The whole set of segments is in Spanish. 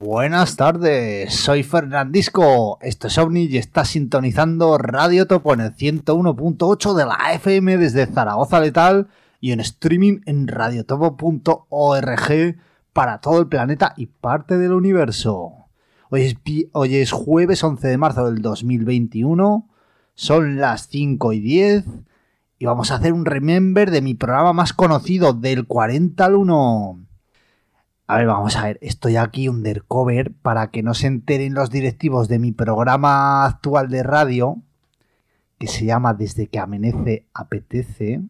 Buenas tardes, soy Fernandisco, esto es OVNI y está sintonizando Radio Topo en el 101.8 de la FM desde Zaragoza Letal y en streaming en radiotopo.org para todo el planeta y parte del universo. Hoy es jueves 11 de marzo del 2021, son las 5:10 y vamos a hacer un remember de mi programa más conocido, del 40 al 1. A ver, vamos a ver, estoy aquí undercover para que no se enteren los directivos de mi programa actual de radio, que se llama Desde que amanece apetece,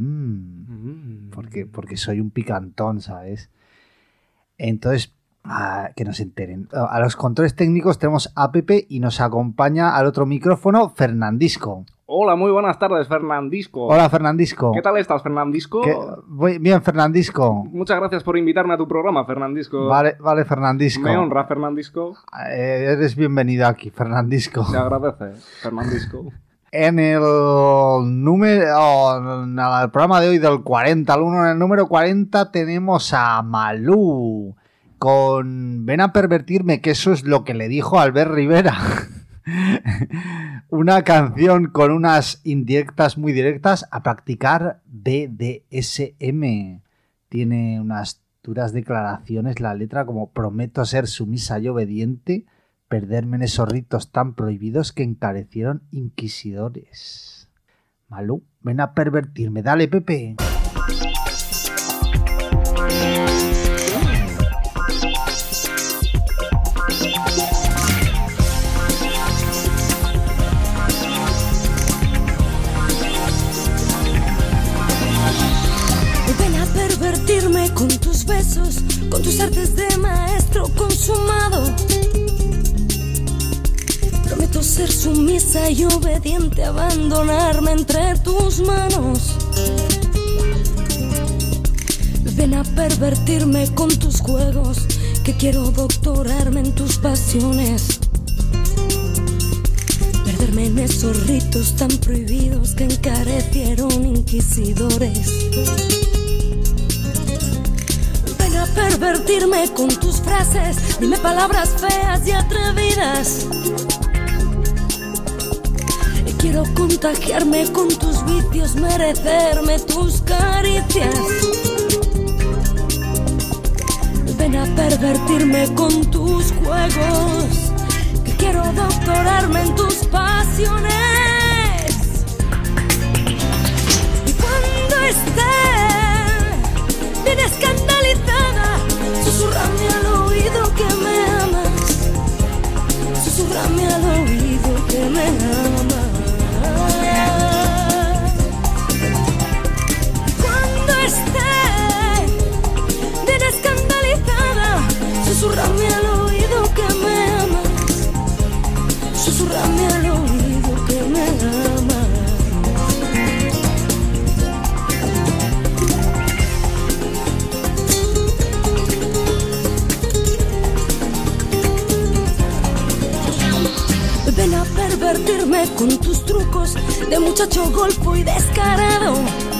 porque soy un picantón, ¿sabes? Entonces, que no se enteren. A los controles técnicos tenemos a Pepe y nos acompaña al otro micrófono Fernandisco. Hola, muy buenas tardes, Fernandisco. Hola, Fernandisco. ¿Qué tal estás, Fernandisco? Bien, Fernandisco. Muchas gracias por invitarme a tu programa, Fernandisco. Vale, Fernandisco. Me honra, Fernandisco. Eres bienvenido aquí, Fernandisco. Se agradece, Fernandisco. En el programa de hoy del 40 al 1, en el número 40 tenemos a Malú con Ven a pervertirme, que eso es lo que le dijo Albert Rivera. Una canción con unas indirectas muy directas a practicar BDSM. Tiene unas duras declaraciones la letra, como prometo ser sumisa y obediente, perderme en esos ritos tan prohibidos que encarecieron inquisidores. Malú, ven a pervertirme, dale, Pepe. Con tus besos, con tus artes de maestro consumado. Prometo ser sumisa y obediente, abandonarme entre tus manos. Ven a pervertirme con tus juegos, que quiero doctorarme en tus pasiones. Perderme en esos ritos tan prohibidos que encarecieron inquisidores. Pervertirme con tus frases, dime palabras feas y atrevidas. Y quiero contagiarme con tus vicios, merecerme tus caricias. Ven a pervertirme con tus juegos, que quiero doctorarme en tus pasiones. Y cuando esté bien escandalizada, susurrame al oído que me amas. Susurrame al oído que me amas. Cuando esté bien escandalizada, susurrame al oído que me amas. Susurrame al oído que me amas. Ven a pervertirme con tus trucos de muchacho golfo y descarado.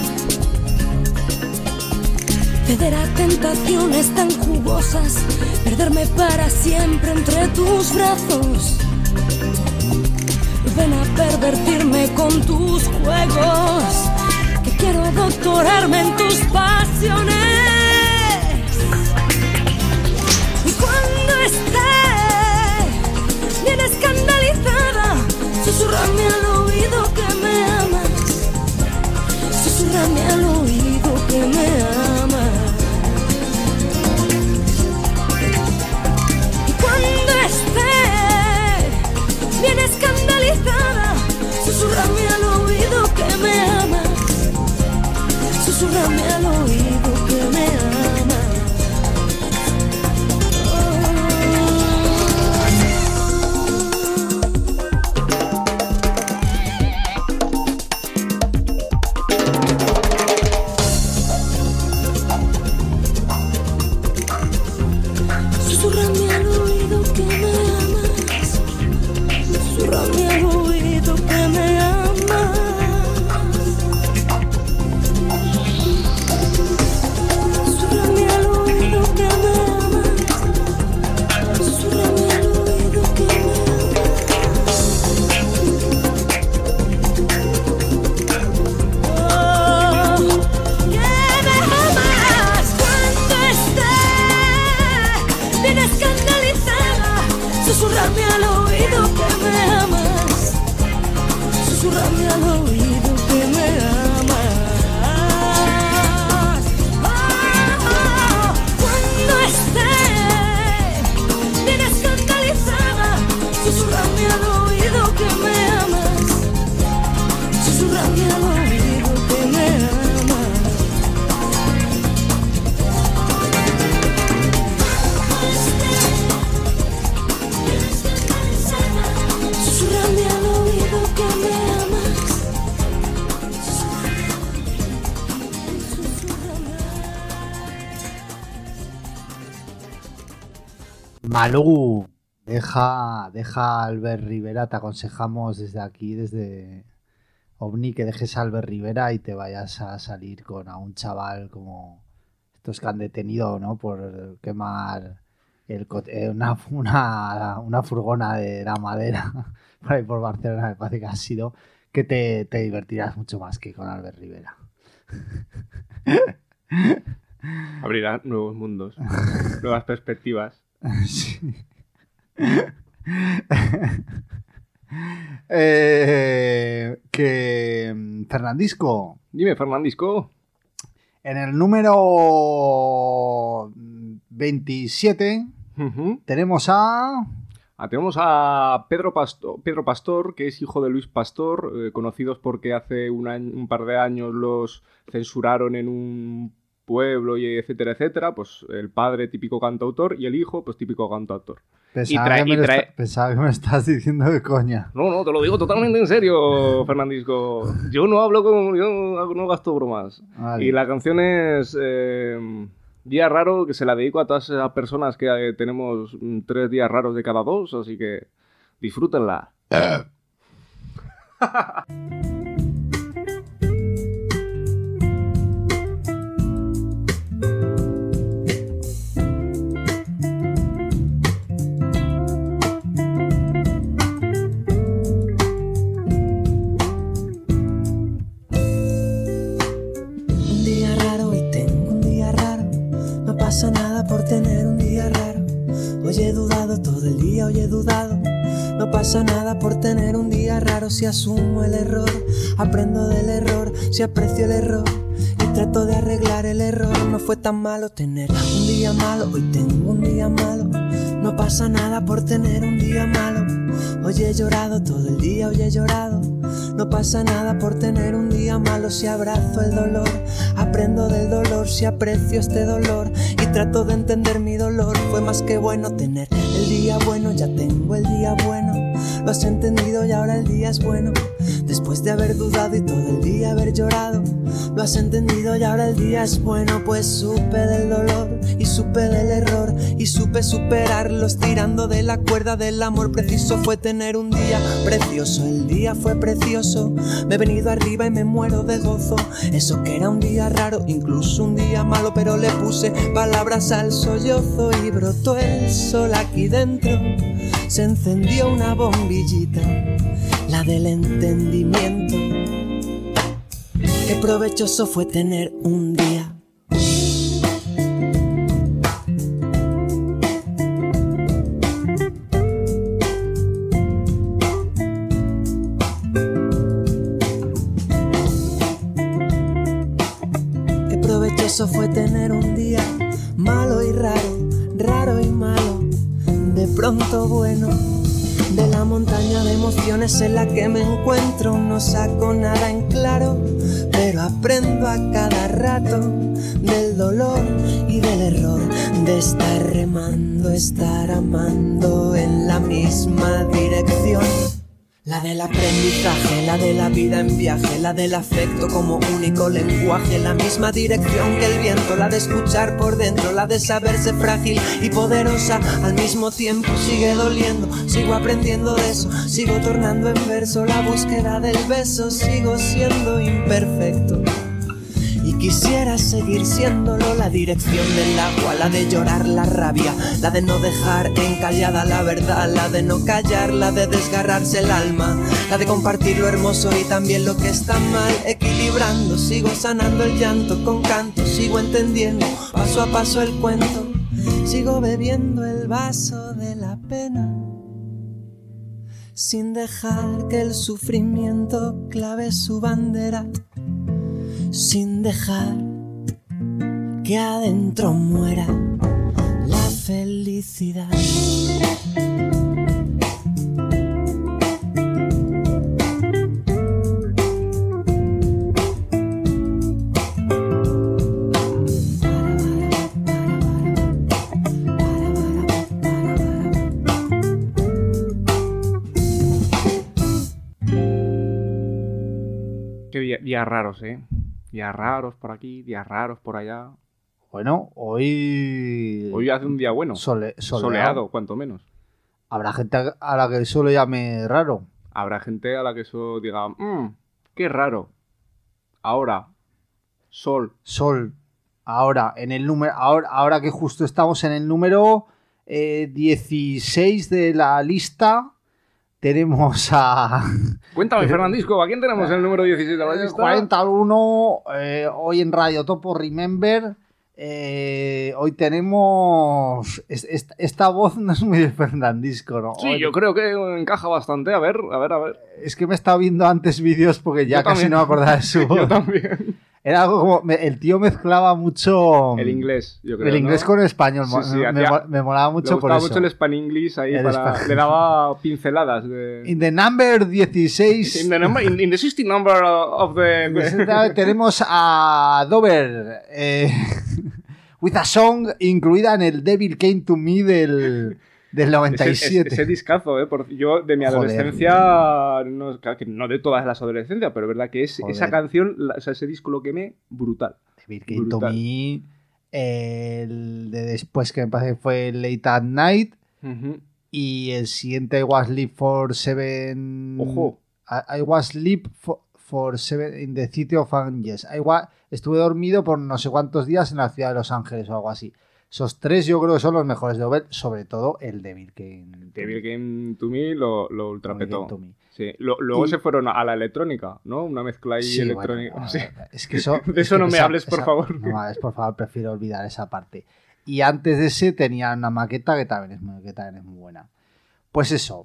Ceder a tentaciones tan jugosas, perderme para siempre entre tus brazos. Ven a pervertirme con tus juegos, que quiero doctorarme en tus pasiones. Y cuando esté bien escandalizada, susurrame al oído que me amas. Susurrame al oído que me amas. Y cuando esté bien escandalizada, susurrame al oído que me amas. Susurrame al oído que me amas. susurrarme al oído que me amas, susurrarme al oído que me amas. Cuando esté bien escandalizada, susurrarme al oído que me amas, susurrarme al oído que me amas. Susurrarme al oído que me amas. Malú, deja a Albert Rivera, te aconsejamos desde aquí, desde OVNI, que dejes a Albert Rivera y te vayas a salir con a un chaval como estos que han detenido, ¿no? Por quemar una furgona de la madera por ahí por Barcelona, me parece que ha sido, que te divertirás mucho más que con Albert Rivera. Abrirá nuevos mundos, nuevas perspectivas. Sí. Que Fernandisco, Dime, Fernandisco. en el número 27 Ujú. tenemos a... Tenemos a Pedro Pastor, que es hijo de Luis Pastor, conocidos porque hace un par de años los censuraron en un pueblo y etcétera, etcétera. Pues el padre, típico cantautor, y el hijo, pues típico cantautor. Pensaba que me estás diciendo de coña. No, te lo digo totalmente en serio, Fernandisco. Yo no no gasto bromas. Vale. Y la canción es Día Raro, que se la dedico a todas esas personas que tenemos 3 días raros de cada 2, así que disfrútenla. Un día raro, hoy tengo un día raro. No pasa nada por tener un día raro. Hoy he dudado todo el día, hoy he dudado. No pasa nada por tener un día raro. Si asumo el error, aprendo del error. Si aprecio el error y trato de arreglar el error. No fue tan malo tener un día malo. Hoy tengo un día malo. No pasa nada por tener un día malo. Hoy he llorado todo el día, hoy he llorado. No pasa nada por tener un día malo. Si abrazo el dolor, aprendo del dolor. Si aprecio este dolor y trato de entender mi dolor. Fue más que bueno tener el día bueno. Ya tengo el día bueno. Lo has entendido y ahora el día es bueno. Después de haber dudado y todo el día haber llorado, lo has entendido y ahora el día es bueno. Pues supe del dolor y supe del error y supe superarlos tirando de la cuerda del amor. Preciso fue tener un día precioso. El día fue precioso. Me he venido arriba y me muero de gozo. Eso que era un día raro, incluso un día malo, pero le puse palabras al sollozo y brotó el sol aquí dentro. Se encendió una bombillita, la del entendimiento. Qué provechoso fue tener un día. Qué provechoso fue tener un día malo y raro, raro y malo, de pronto bueno. De la montaña de emociones en la que me encuentro no saco nada en claro, pero aprendo a cada rato del dolor y del error, de estar remando, estar amando en la misma dirección. La del aprendizaje, la de la vida en viaje, la del afecto como único lenguaje, la misma dirección que el viento, la de escuchar por dentro, la de saberse frágil y poderosa al mismo tiempo. Sigue doliendo, sigo aprendiendo de eso, sigo tornando en verso la búsqueda del beso, sigo siendo imperfecto. Y quisiera seguir siéndolo, la dirección del agua, la de llorar la rabia, la de no dejar encallada la verdad, la de no callar, la de desgarrarse el alma, la de compartir lo hermoso y también lo que está mal, equilibrando, sigo sanando el llanto con canto, sigo entendiendo paso a paso el cuento, sigo bebiendo el vaso de la pena. sin dejar que el sufrimiento clave su bandera, sin dejar que adentro muera la felicidad. Qué días raros, ¿eh? Días raros por aquí, días raros por allá. Bueno, hoy hace un día bueno. Soleado, cuanto menos. Habrá gente a la que eso lo llame raro. Habrá gente a la que eso diga, qué raro. Ahora, sol. Ahora, en el número, ahora que justo estamos en el número 16 de la lista, tenemos a... Cuéntame, Fernandisco, ¿a quién tenemos en el número 16 de la lista? 41, hoy en Radio Topo Remember. Hoy tenemos... Esta voz no es muy de Fernandisco, ¿no? Sí, yo creo que encaja bastante. A ver. Es que me he estado viendo antes vídeos porque ya casi no me acordaba de su voz. Yo también. Era algo como... El tío mezclaba mucho... El inglés, yo creo, el inglés, ¿no? Con el español. Sí, me molaba mucho por eso. Me gustaba mucho el Span English ahí. Le daba pinceladas de... In the number 16... In the 16 number of the... Tenemos a Dover... with a Song, incluida en el Devil Came to Me del 97. Ese discazo, yo de mi adolescencia, no de todas las adolescencias, pero es verdad que esa canción, ese disco lo quemé brutal. Devil Came to Me, el de después que me parece que fue Late at Night, y el siguiente I Was Sleep for Seven... Ojo. I Was Sleep for Seven in the City of Angels. Estuve dormido por no sé cuántos días en la ciudad de Los Ángeles o algo así. Esos tres yo creo que son los mejores de Dover, sobre todo el Devil Came to Me lo ultrapetó. Sí. Luego se fueron a la electrónica, ¿no? Una mezcla ahí electrónica. Bueno, sí. Es que eso, de eso no me hables, por favor. No me hables, por favor, prefiero olvidar esa parte. Y antes de ese tenía una maqueta que también es muy buena. Pues eso.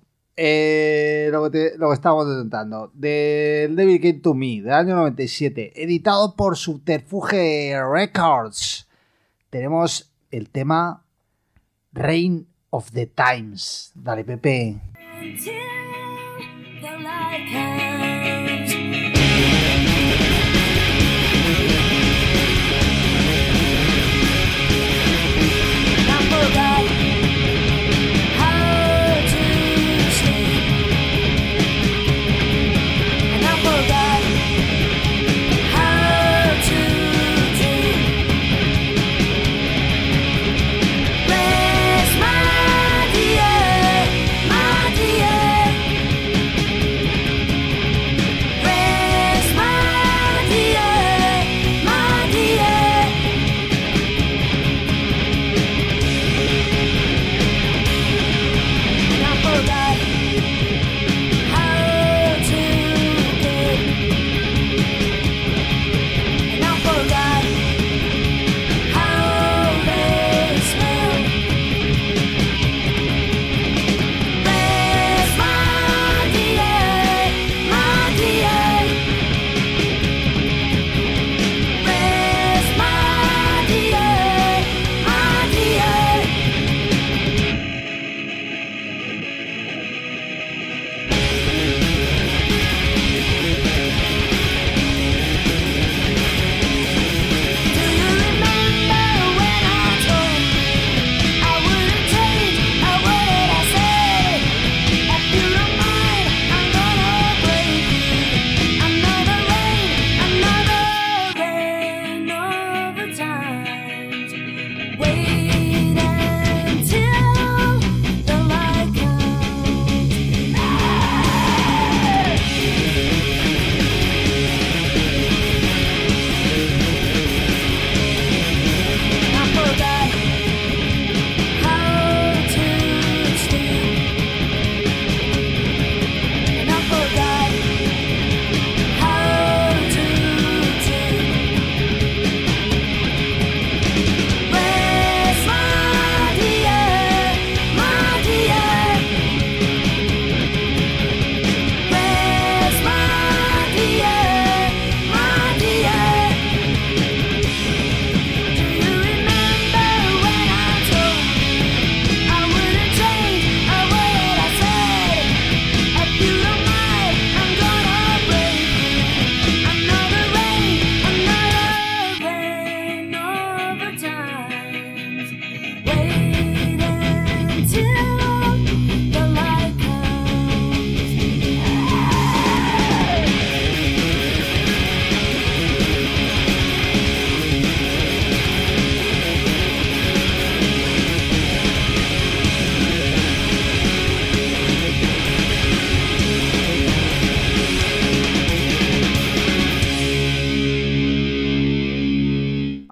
Lo que estábamos intentando del Devil Came to Me del año 97, editado por Subterfuge Records, tenemos el tema Reign of the Times. Dale, Pepe. Raise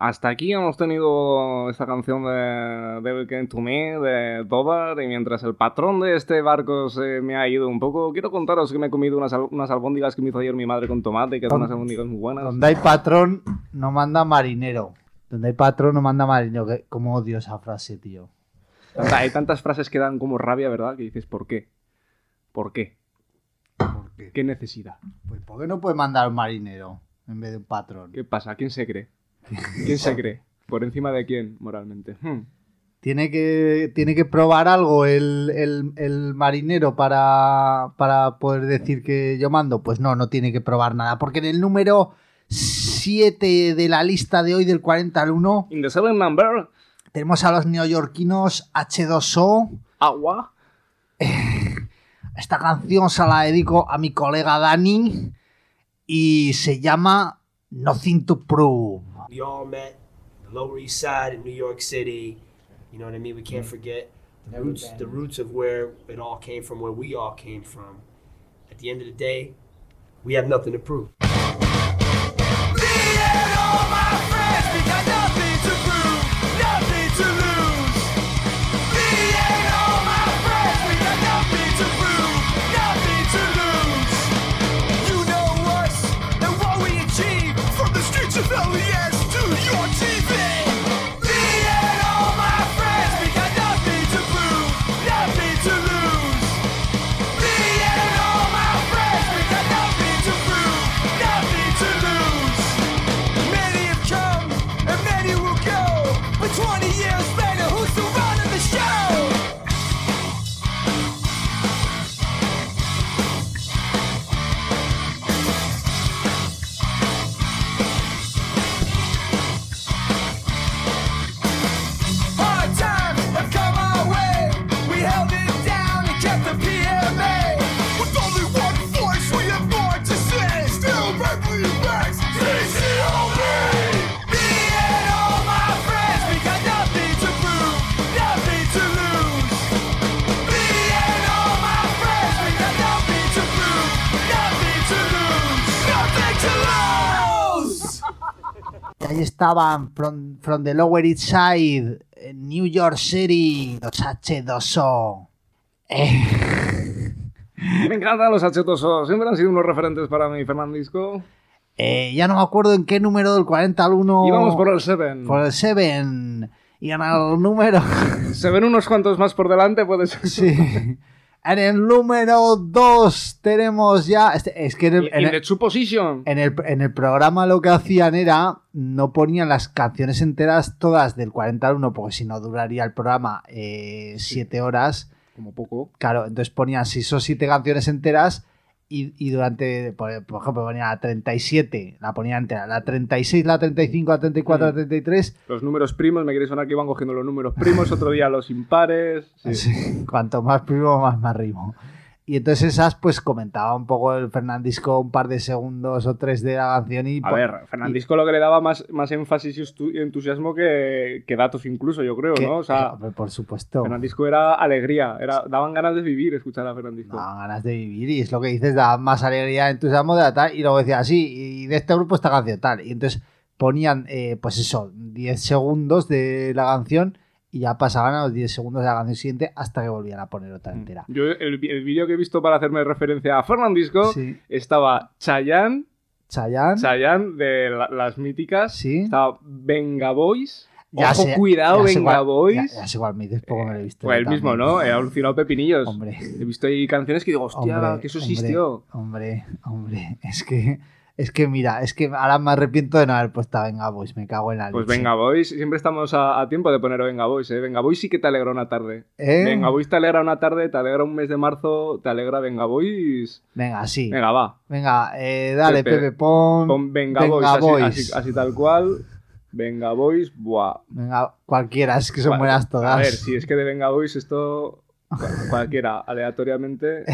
hasta aquí hemos tenido esta canción de Devil Came to Me, de Dover, y mientras el patrón de este barco se me ha ido un poco, quiero contaros que me he comido unas albóndigas que me hizo ayer mi madre con tomate, que eran unas albóndigas muy buenas. Donde hay patrón, no manda marinero. Donde hay patrón, no manda marinero. ¿Cómo odio esa frase, tío? Hay tantas frases que dan como rabia, ¿verdad? Que dices, ¿por qué? ¿Por qué? ¿Por qué? ¿Qué necesidad? Pues ¿por qué no puede mandar un marinero en vez de un patrón? ¿Qué pasa? ¿Quién se cree? ¿Quién se cree? ¿Por encima de quién, moralmente? Tiene que probar algo el marinero para poder decir que yo mando. Pues no tiene que probar nada. Porque en el número 7 de la lista de hoy, del 40 al 1, In the seventh number, tenemos a los neoyorquinos H2O. Agua. Esta canción se la dedico a mi colega Dani y se llama Nothing to Prove. We all met the Lower East Side in New York City. You know what I mean? We can't forget the roots of where it all came from, where we all came from. At the end of the day, we have nothing to prove. Ahí estaban from the Lower East Side, en New York City, los H2O. Me encantan los H2O, siempre han sido unos referentes para mí, Fernandisco. Ya no me acuerdo en qué número, del 40 al 1. Íbamos por el 7. Por el 7. Y en el número... Se ven unos cuantos más por delante, puede ser. Sí. En el número 2 tenemos ya... Es que in the two position. En el programa lo que hacían era... No ponían las canciones enteras todas del 40 al 1, porque si no duraría el programa 7 horas. Como poco. Claro, entonces ponían 6 o 7 canciones enteras y durante... Por ejemplo, ponía la 37, la ponía entera. La 36, la 35, la 34, la 33... Los números primos, me quiere sonar que iban cogiendo los números primos, otro día los impares... Sí. Sí, cuanto más primo, más rimo. Y entonces esas, pues comentaba un poco el Fernandisco un par de segundos o 3 de la canción y... A ver, Fernandisco lo que le daba más énfasis y entusiasmo que datos incluso, yo creo, ¿no? O sea, por supuesto. Fernandisco era alegría, daban ganas de vivir escuchar a Fernandisco. Daban ganas de vivir y es lo que dices, daban más alegría, entusiasmo de la tal, y luego decía así, y de este grupo esta canción tal. Y entonces ponían, pues eso, 10 segundos de la canción... Y ya pasaban a los 10 segundos de la canción siguiente hasta que volvían a poner otra entera. Yo el vídeo que he visto para hacerme referencia a Fernandisco, sí, estaba Chayanne de las míticas, sí, estaba Venga Boys. Ojo, cuidado, Venga Boys. Ya sé cuál me dices, poco me lo he visto. Pues el mismo, ¿no? He alucinado pepinillos. Hombre. He visto ahí canciones que digo, hostia, que eso existió. Hombre. Es que mira, es que ahora me arrepiento de no haber puesto a Venga Boys, me cago en la leche. Pues Venga Boys, siempre estamos a tiempo de poner Venga Boys, ¿eh? Venga Boys sí que te alegra una tarde. Venga Boys te alegra una tarde, te alegra un mes de marzo, te alegra Venga Boys. Venga, sí. Venga, va. Venga, dale, Pepe, pon Venga Boys. Así tal cual. Venga Boys, buah. Venga, cualquiera, es que son buenas todas. A ver, si es que de Venga Boys esto, cualquiera, aleatoriamente...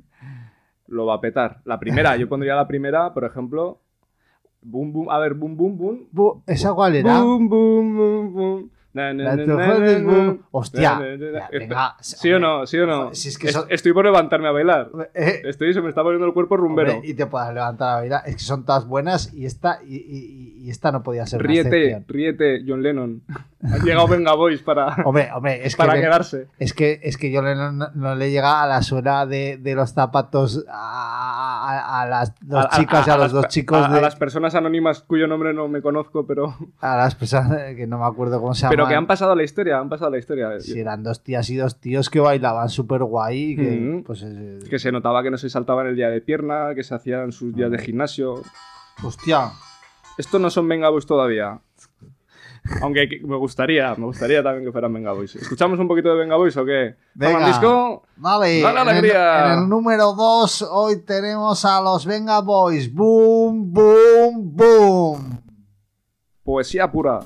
lo va a petar. La primera, yo pondría la primera, por ejemplo. Boom, boom. A ver, boom, boom, boom. ¿Esa cuál era? Boom, boom, boom, boom. Hostia. Venga. ¿Sí o no? ¿Sí o no? Si es que Estoy por levantarme a bailar. Se me está poniendo el cuerpo rumbero. Hombre, y te puedas levantar a bailar. Es que son todas buenas y esta no podía ser una Ríete, excepción. John Lennon. Han llegado Venga Boys para es para que quedarse. Es que yo no le llega a la suela de los zapatos a las dos chicas y a los dos chicos. A las personas anónimas cuyo nombre no me conozco, pero... A las personas que no me acuerdo cómo se llaman. Pero que han pasado a la historia, Si eran dos tías y dos tíos que bailaban súper guay. Que se notaba que no se saltaban el día de pierna, que se hacían sus días de gimnasio. Hostia. Estos no son Venga Boys todavía. Aunque me gustaría también que fueran Venga Boys. ¿Escuchamos un poquito de Venga Boys o qué? Venga, disco. Dale, alegría. En el número 2 hoy tenemos a los Venga Boys. Boom, boom, boom. Poesía pura.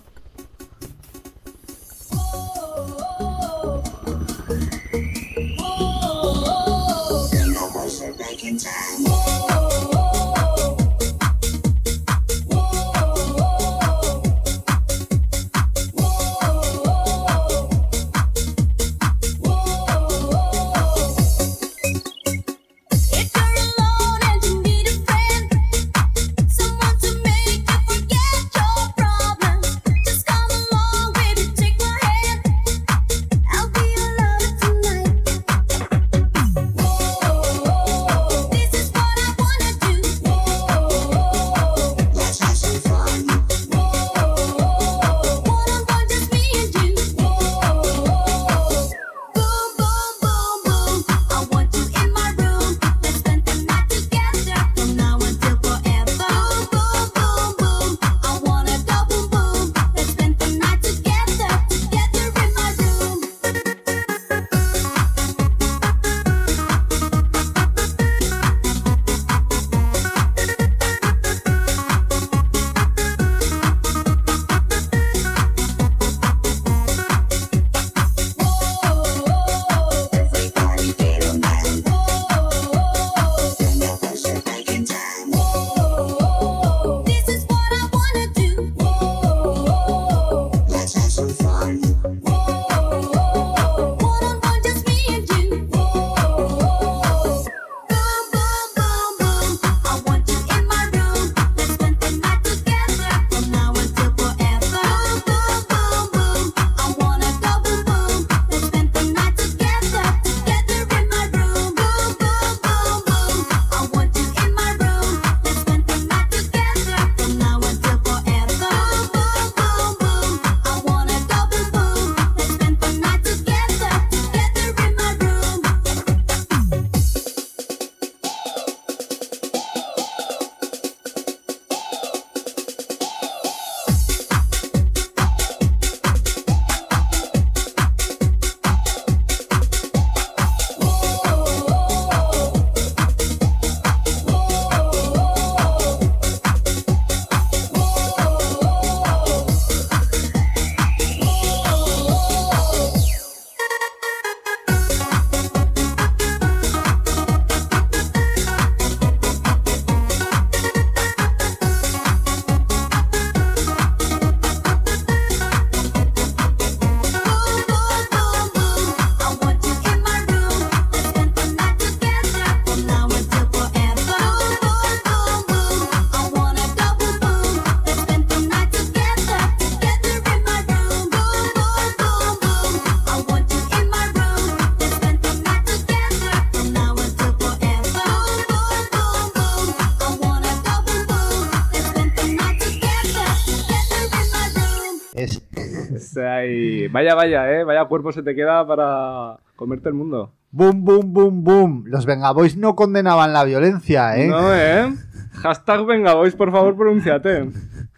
Vaya cuerpo se te queda para comerte el mundo. Boom, boom, boom, boom. Los Venga Boys no condenaban la violencia, ¿eh? No, Hashtag Venga Boys, por favor, pronúnciate.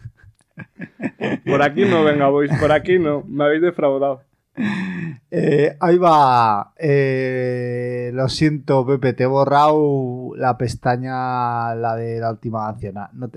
Por aquí no, Venga Boys, por aquí no. Me habéis defraudado. Ahí va. Lo siento, Pepe, te he borrado la pestaña, la de la última canción. No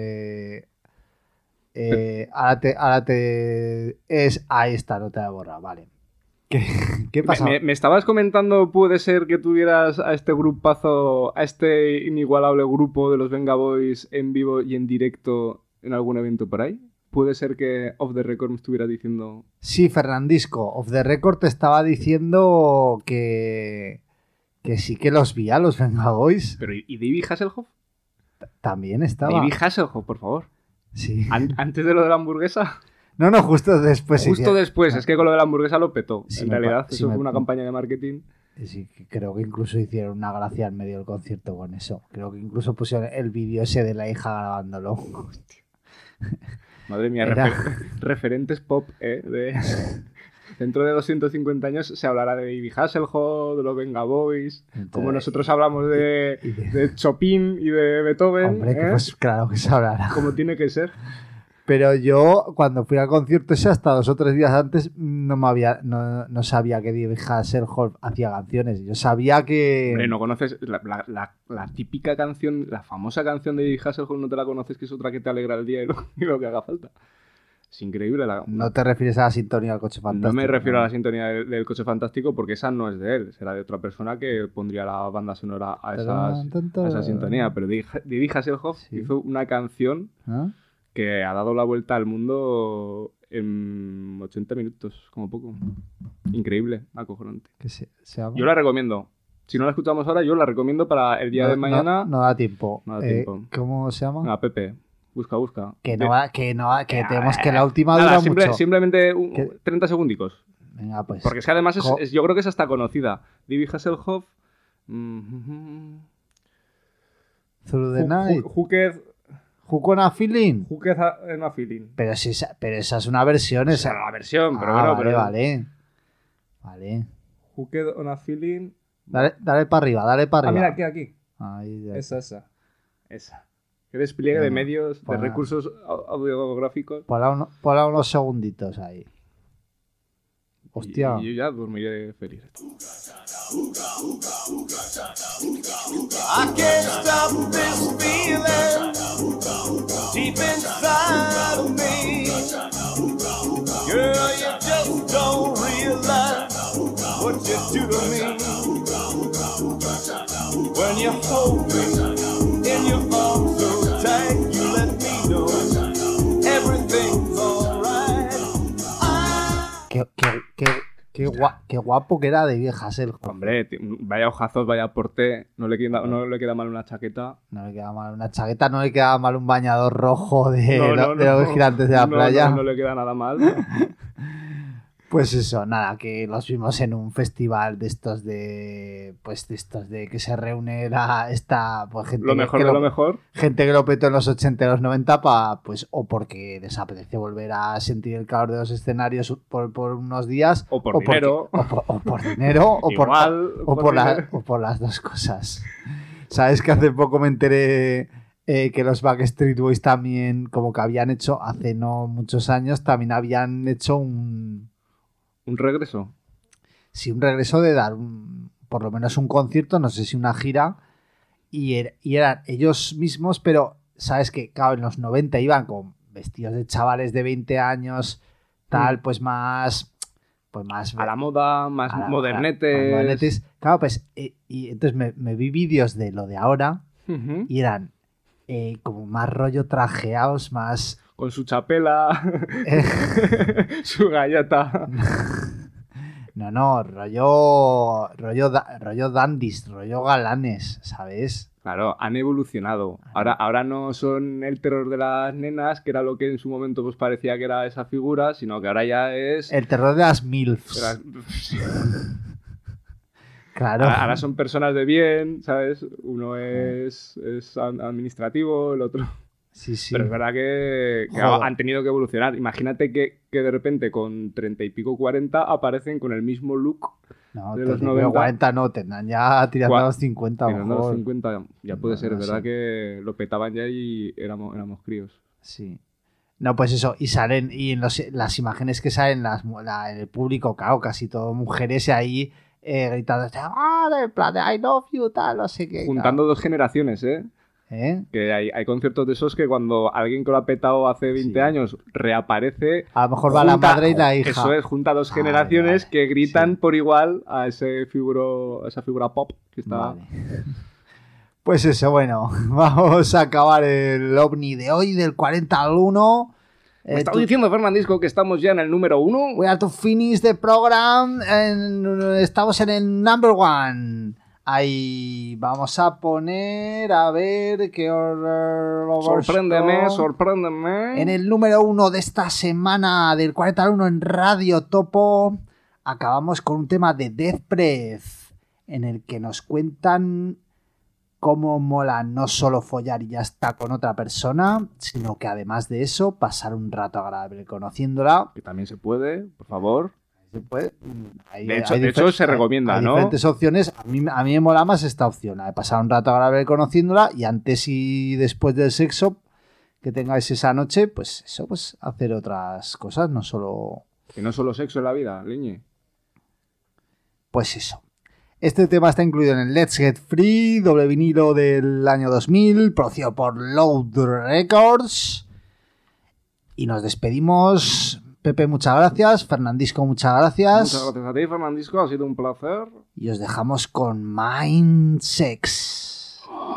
ahí está, no te he borrado, vale. ¿Qué pasa? Me estabas comentando, puede ser que tuvieras a este grupazo, a este inigualable grupo de los Venga Boys en vivo y en directo en algún evento por ahí. puede ser que Off the Record me estuviera diciendo... Sí, Fernandisco, Off the Record te estaba diciendo que sí que los vi a los Venga Boys. Pero ¿y David Hasselhoff? También estaba. David Hasselhoff, por favor. Sí. Antes de lo de la hamburguesa. No, justo después. Justo después, es que con lo de la hamburguesa lo petó. Sí, en realidad, sí eso fue una campaña de marketing. Sí, creo que incluso hicieron una gracia en medio del concierto con eso. Creo que incluso pusieron el vídeo ese de la hija grabándolo. Hostia. Madre mía, referentes pop, Dentro de 250 años se hablará de David Hasselhoff, de los Venga Boys, como nosotros hablamos de Chopin y de Beethoven. Hombre, pues claro que se hablará. Como tiene que ser. Pero yo, cuando fui al concierto ese, hasta 2 o 3 días antes, no sabía que David Hasselhoff hacía canciones. Yo sabía que... Hombre, no conoces la típica canción, la famosa canción de David Hasselhoff, no te la conoces, que es otra que te alegra el día y lo que haga falta. Es increíble. No te refieres a la sintonía del Coche Fantástico. No me refiero a la sintonía del Coche Fantástico porque esa no es de él. Será de otra persona que pondría la banda sonora a esa sintonía. Pero David Hasselhoff hizo una canción que ha dado la vuelta al mundo en 80 minutos, como poco. Increíble, acojonante. ¿Qué se llama? Yo la recomiendo. Si no la escuchamos ahora, yo la recomiendo para el día de mañana. No da tiempo. No da tiempo. ¿Cómo se llama? Pepe. Busca. Que tenemos que la última dura mucho. Simplemente 30 segundicos. Venga, pues. Porque es que además yo creo que es hasta conocida. David Hasselhoff. Through the Night. Hook on a Feeling. Hook on a Feeling. Pero esa es una versión. Esa es la versión, pero bueno. Vale. Hook on a Feeling. Dale para arriba. Mira, aquí. Ahí, esa. Qué despliegue de medios, de recursos audiográficos. Ponla unos segunditos ahí. Hostia. Y yo ya dormiré feliz. I can't stop this feeling deep inside of me. Girl, you just don't realize what you do to me. When you hold me in your arms so tight, you let me know everything's alright. Qué guapo que era de vieja Hasselhoff. Hombre, vaya hojazos, vaya porte. No le queda mal una chaqueta. No le queda mal una chaqueta, no le queda mal un bañador rojo de los gigantes de la playa. No le queda nada mal. Pues eso, nada, que los vimos en un festival de estos de que se reúne gente lo mejor. Gente que lo petó en los 80 y los 90 o porque les apetece volver a sentir el calor de los escenarios por unos días o por dinero o por las dos cosas. Sabes que hace poco me enteré que los Backstreet Boys también, como que habían hecho hace no muchos años, también habían hecho un regreso. Sí, un regreso de dar por lo menos un concierto, no sé si una gira, y eran ellos mismos, pero sabes que claro, en los 90 iban con vestidos de chavales de 20 años, tal, pues más a la moda, más modernetes. Claro, pues y entonces me vi vídeos de lo de ahora y eran como más rollo trajeados, más... Con su chapela, su galleta. No, rollo dandies, rollo galanes, ¿sabes? Claro, han evolucionado. Ahora no son el terror de las nenas, que era lo que en su momento pues parecía que era esa figura, sino que ahora ya es... El terror de las MILFs. Claro. Ahora son personas de bien, ¿sabes? Uno es administrativo, el otro... Sí. Pero es verdad que han tenido que evolucionar. Imagínate que de repente con 30 y pico, 40 aparecen con el mismo look de los 90. 40 no, tendrán ya tirando a los 50. Tirando a los 50 ya puede ser, es verdad que lo petaban ya y éramos críos. Sí. No, pues eso, y salen, y en las imágenes que salen en el público, claro, casi todo mujeres ahí gritando, en plan de I love you, tal, no sé qué. Juntando dos generaciones, Que hay conciertos de esos que cuando alguien que lo ha petado hace 20 años reaparece... A lo mejor va la madre y la hija. Eso es, junta dos generaciones que gritan por igual a esa figura pop que está... Vale. Pues eso, bueno, vamos a acabar el OVNI de hoy, del 40 al 1. Me estaba diciendo Fernandisco que estamos ya en el número 1. We are to finish the program. Estamos en el number 1. Ahí vamos a poner, a ver qué sorpréndeme. En el número 1 de esta semana del 41 en Radio Topo, acabamos con un tema de Death Breath, en el que nos cuentan cómo mola no solo follar y ya está con otra persona, sino que además de eso, pasar un rato agradable conociéndola. Que también se puede, por favor. Se puede. De hecho, se recomienda, hay ¿no? Diferentes opciones. A mí me mola más esta opción, la de pasar un rato agradable conociéndola y antes y después del sexo que tengáis esa noche, pues eso, pues hacer otras cosas, no solo... Que no solo sexo en la vida, Leñe. Pues eso. Este tema está incluido en el Let's Get Free, doble vinilo del año 2000, producido por Loud Records. Y nos despedimos... Pepe, muchas gracias. Fernandisco, muchas gracias. Muchas gracias a ti, Fernandisco. Ha sido un placer. Y os dejamos con Mind Sex.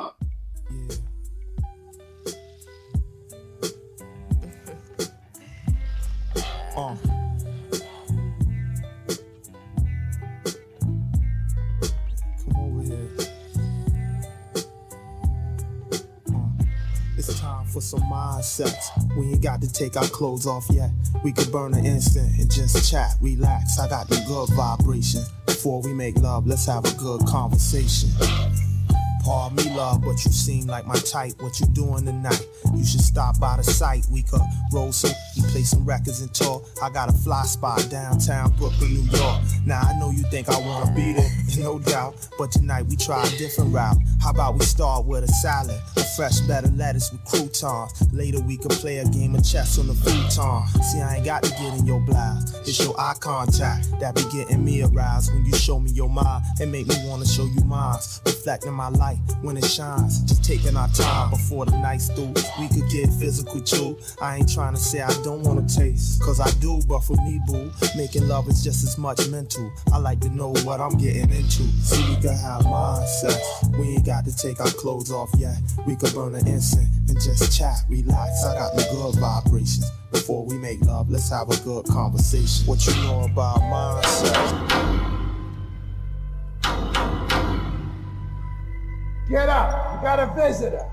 It's time for some mind sex. We ain't got to take our clothes off yet. We could burn an instant and just chat, relax. I got the good vibration. Before we make love, let's have a good conversation. Pardon me, love, but you seem like my type. What you doing tonight? You should stop by the site. We could roll some, play some records and talk. I got a fly spot downtown Brooklyn, New York. Now I know you think I wanna be there, no doubt. But tonight we try a different route. How about we start with a salad, a fresh bed of lettuce with croutons. Later we could play a game of chess on the futon. See, I ain't got to get in your blouse. It's your eye contact that be getting me aroused. When you show me your mind, it make me wanna show you mine. Reflecting my life when it shines, just taking our time before the night's through. We could get physical too. I ain't trying to say I don't wanna taste, cause I do, but for me, boo, making love is just as much mental. I like to know what I'm getting into. See, we could have mind sex. We ain't got to take our clothes off yet. We could burn an incense and just chat, relax. I got the good vibrations. Before we make love, let's have a good conversation. What you know about mind sex? Get up, you got a visitor.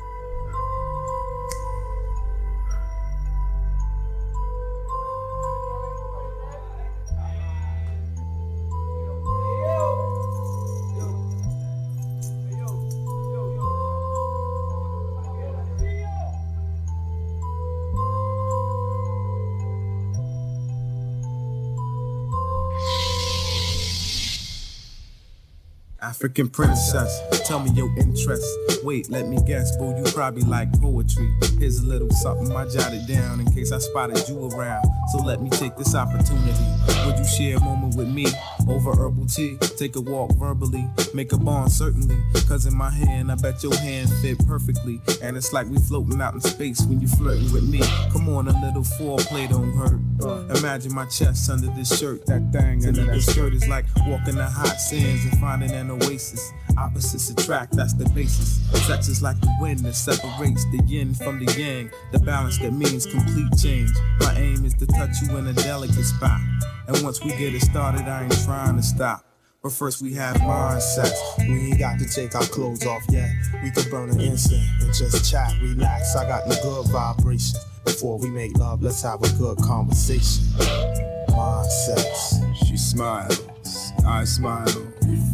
African princess, tell me your interest. Wait, let me guess, boo, you probably like poetry. Here's a little something I jotted down in case I spotted you around. So let me take this opportunity. Would you share a moment with me over herbal tea? Take a walk verbally, make a bond certainly. Cause in my hand, I bet your hand fit perfectly. And it's like we floating out in space when you flirting with me. Come on, a little foreplay don't hurt. Imagine my chest under this shirt. That thing under that skirt is like walking the hot sands and finding an oasis. Opposites attract, that's the basis. Sex is like the wind that separates the yin from the yang. The balance that means complete change. My aim is to touch you in a delicate spot. And once we get it started, I ain't trying to stop. But first we have mind sex. We ain't got to take our clothes off yet. We could burn an incense and just chat, relax. I got the good vibrations. Before we make love, let's have a good conversation. Mind sex. She smiles, I smile.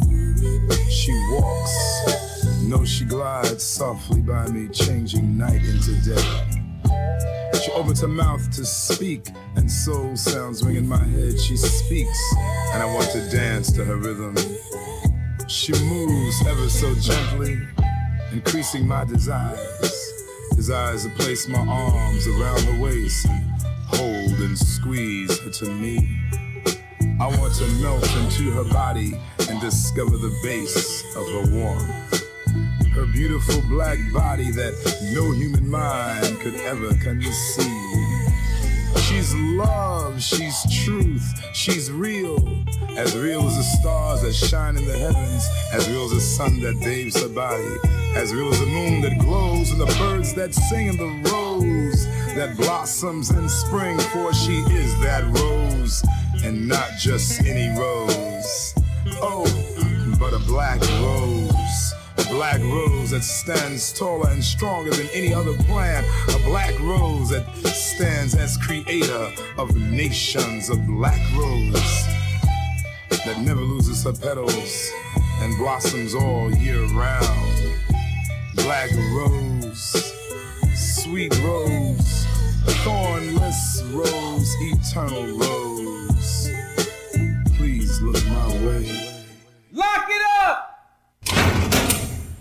She walks, no, she glides softly by me, changing night into day. She opens her mouth to speak, and soul sounds ring in my head. She speaks, and I want to dance to her rhythm. She moves ever so gently, increasing my desires. Desires to place my arms around her waist and hold and squeeze her to me. I want to melt into her body and discover the base of her warmth. Her beautiful black body that no human mind could ever conceive. She's love, she's truth, she's real as the stars that shine in the heavens, as real as the sun that bathes her body, as real as the moon that glows and the birds that sing in the rose that blossoms in spring, for she is that rose, and not just any rose. Oh, but a black rose. A black rose that stands taller and stronger than any other plant. A black rose that stands as creator of nations. A black rose that never loses her petals and blossoms all year round. Black rose, sweet rose, thornless rose, eternal rose.